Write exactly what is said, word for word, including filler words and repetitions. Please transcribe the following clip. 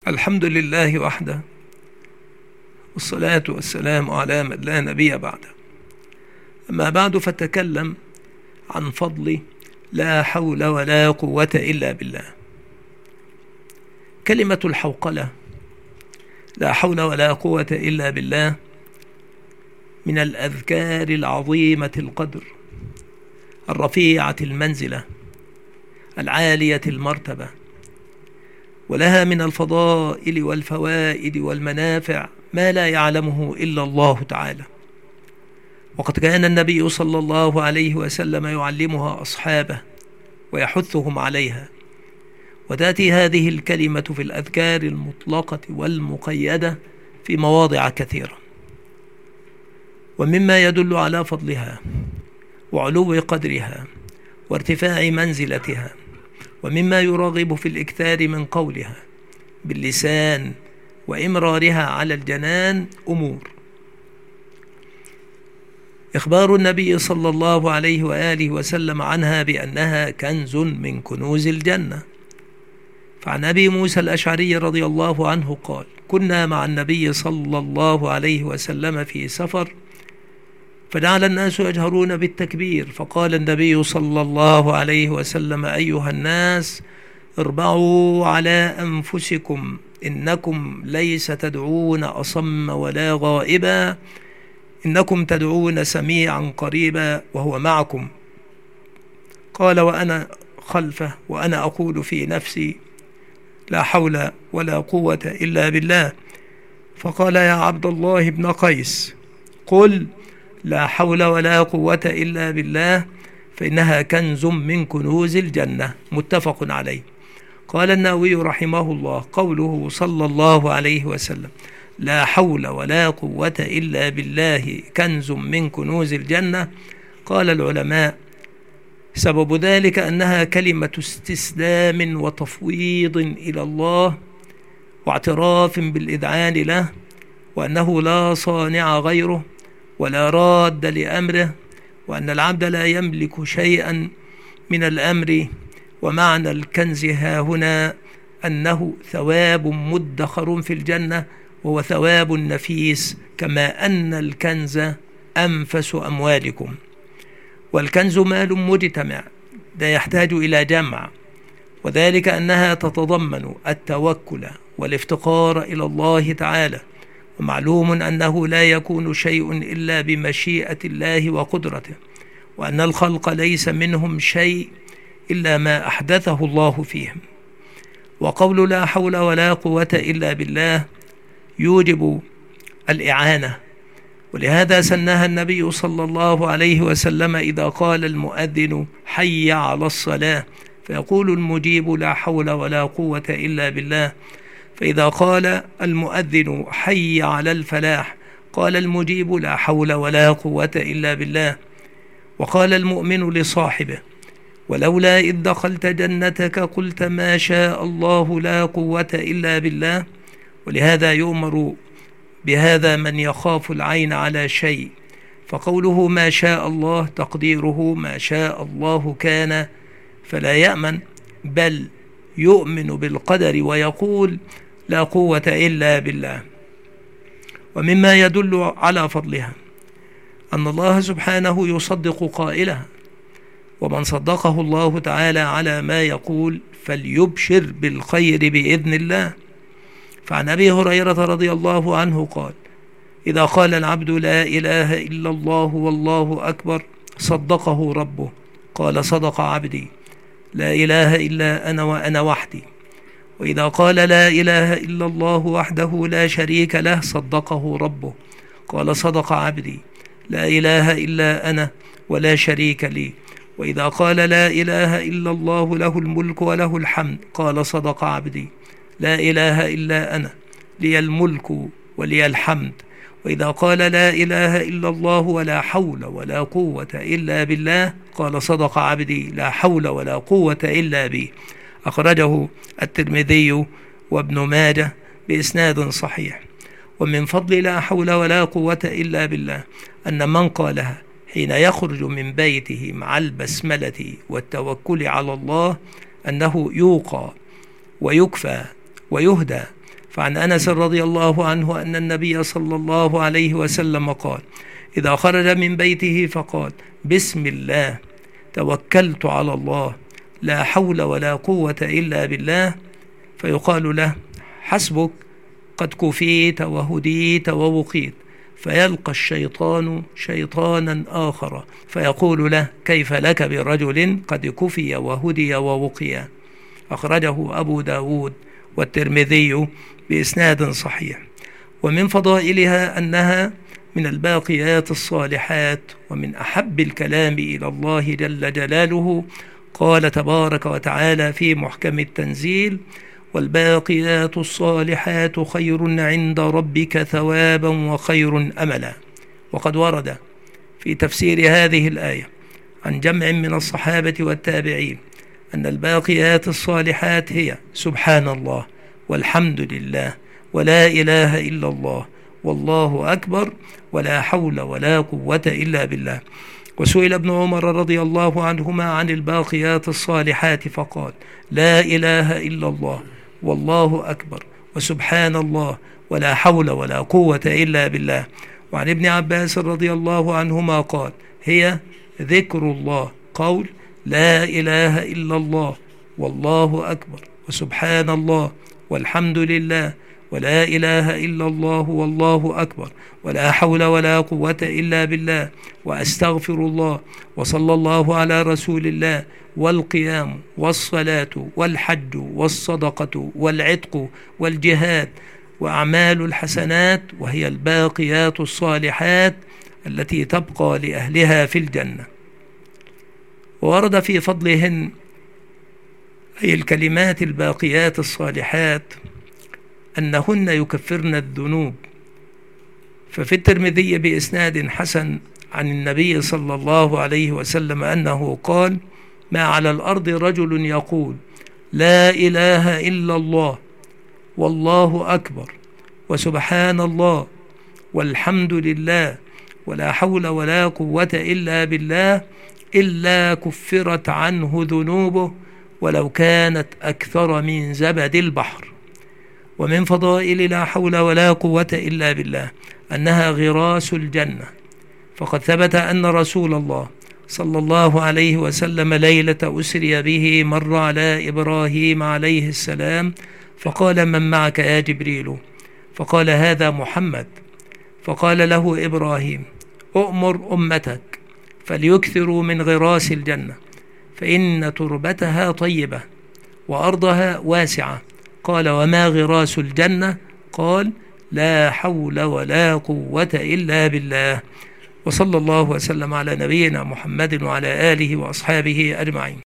الحمد لله وحده، والصلاة والسلام على من لا نبي بعده. أما بعد، فتكلم عن فضل لا حول ولا قوة إلا بالله. كلمة الحوقلة لا حول ولا قوة إلا بالله من الأذكار العظيمة القدر، الرفيعة المنزلة، العالية المرتبة، ولها من الفضائل والفوائد والمنافع ما لا يعلمه إلا الله تعالى. وقد كان النبي صلى الله عليه وسلم يعلمها أصحابه ويحثهم عليها، وتأتي هذه الكلمة في الأذكار المطلقة والمقيدة في مواضع كثيرة. ومما يدل على فضلها وعلو قدرها وارتفاع منزلتها، ومما يراغب في الإكثار من قولها باللسان وإمرارها على الجنان أمور. إخبار النبي صلى الله عليه وآله وسلم عنها بأنها كنز من كنوز الجنة. فعن أبي موسى الأشعري رضي الله عنه قال: كنا مع النبي صلى الله عليه وسلم في سفر، فجعل الناس يجهرون بالتكبير، فقال النبي صلى الله عليه وسلم: أيها الناس، اربعوا على أنفسكم، إنكم ليس تدعون أصم ولا غائبا، إنكم تدعون سميعا قريبا وهو معكم. قال وأنا خلفه وأنا أقول في نفسي: لا حول ولا قوة إلا بالله. فقال: يا عبد الله بن قيس، قل لا حول ولا قوة إلا بالله، فإنها كنز من كنوز الجنة. متفق عليه. قال النووي رحمه الله: قوله صلى الله عليه وسلم لا حول ولا قوة إلا بالله كنز من كنوز الجنة، قال العلماء: سبب ذلك أنها كلمة استسلام وتفويض إلى الله، واعتراف بالإذعان له، وأنه لا صانع غيره ولا راد لأمره، وأن العبد لا يملك شيئا من الأمر. ومعنى الكنز ها هنا أنه ثواب مدخر في الجنة، وهو ثواب نفيس، كما أن الكنز أنفس أموالكم. والكنز مال مجتمع لا يحتاج إلى جمع، وذلك أنها تتضمن التوكل والافتقار إلى الله تعالى. ومعلوم أنه لا يكون شيء إلا بمشيئة الله وقدرته، وأن الخلق ليس منهم شيء إلا ما أحدثه الله فيهم. وقول لا حول ولا قوة إلا بالله يوجب الإعانة، ولهذا سنها النبي صلى الله عليه وسلم إذا قال المؤذن حي على الصلاة، فيقول المجيب لا حول ولا قوة إلا بالله. فإذا قال المؤذن حي على الفلاح، قال المجيب لا حول ولا قوة إلا بالله. وقال المؤمن لصاحبه: ولولا إذ دخلت جنتك قلت ما شاء الله لا قوة إلا بالله. ولهذا يؤمر بهذا من يخاف العين على شيء، فقوله ما شاء الله تقديره ما شاء الله كان، فلا يأمن بل يؤمن بالقدر ويقول لا قوة إلا بالله. ومما يدل على فضلها أن الله سبحانه يصدق قائلها، ومن صدقه الله تعالى على ما يقول فليبشر بالخير بإذن الله. فعن أبي هريرة رضي الله عنه قال: إذا قال العبد لا إله إلا الله والله أكبر صدقه ربه، قال صدق عبدي، لا إله إلا أنا وأنا وحدي. وإذا قال لا إله إلا الله وحده لا شريك له صدقه ربه، قال صدق عبدي، لا إله إلا أنا ولا شريك لي. وإذا قال لا إله إلا الله له الملك وله الحمد، قال صدق عبدي، لا إله إلا أنا لي الملك ولي الحمد. وإذا قال لا إله إلا الله ولا حول ولا قوة إلا بالله، قال صدق عبدي، لا حول ولا قوة إلا بي. أخرجه الترمذي وابن ماجه بإسناد صحيح. ومن فضل لا حول ولا قوة إلا بالله أن من قالها حين يخرج من بيته مع البسملة والتوكل على الله أنه يوقى ويكفى ويهدى فعن أنس رضي الله عنه أن النبي صلى الله عليه وسلم قال: إذا خرج من بيته فقال: بسم الله توكلت على الله لا حول ولا قوة إلا بالله، فيقال له: حسبك قد كفيت وهديت ووقيت، فيلقى الشيطان شيطانا آخر فيقول له: كيف لك برجل قد كفي وهدي ووقي. أخرجه أبو داود والترمذي بإسناد صحيح. ومن فضائلها أنها من الباقيات الصالحات ومن أحب الكلام إلى الله جل جلاله. قال تبارك وتعالى في محكم التنزيل: والباقيات الصالحات خير عند ربك ثوابا وخير أملا. وقد ورد في تفسير هذه الآية عن جمع من الصحابة والتابعين أن الباقيات الصالحات هي سبحان الله والحمد لله ولا إله إلا الله والله أكبر ولا حول ولا قوة إلا بالله. وسئل ابن عمر رضي الله عنهما عن الباقيات الصالحات فقال: لا إله إلا الله والله أكبر وسبحان الله ولا حول ولا قوة إلا بالله. وعن ابن عباس رضي الله عنهما قال: هي ذكر الله، قول لا إله إلا الله والله أكبر وسبحان الله والحمد لله ولا إله إلا الله والله أكبر ولا حول ولا قوة إلا بالله وأستغفر الله وصلى الله على رسول الله والقيام والصلاة والحج والصدقة والعتق والجهاد وأعمال الحسنات، وهي الباقيات الصالحات التي تبقى لأهلها في الجنة. وورد في فضلهن أي الكلمات الباقيات الصالحات أنهن يكفرن الذنوب. ففي الترمذي بإسناد حسن عن النبي صلى الله عليه وسلم أنه قال: ما على الأرض رجل يقول لا إله إلا الله والله أكبر وسبحان الله والحمد لله ولا حول ولا قوة إلا بالله إلا كفرت عنه ذنوبه ولو كانت أكثر من زبد البحر. ومن فضائل لا حول ولا قوة إلا بالله أنها غراس الجنة. فقد ثبت أن رسول الله صلى الله عليه وسلم ليلة أسري به مر على إبراهيم عليه السلام فقال: من معك يا جبريل؟ فقال: هذا محمد. فقال له إبراهيم: أؤمر أمتك فليكثروا من غراس الجنة فإن تربتها طيبة وأرضها واسعة. قال: وما غراس الجنة؟ قال: لا حول ولا قوة إلا بالله. وصلى الله وسلم على نبينا محمد وعلى آله وأصحابه أجمعين.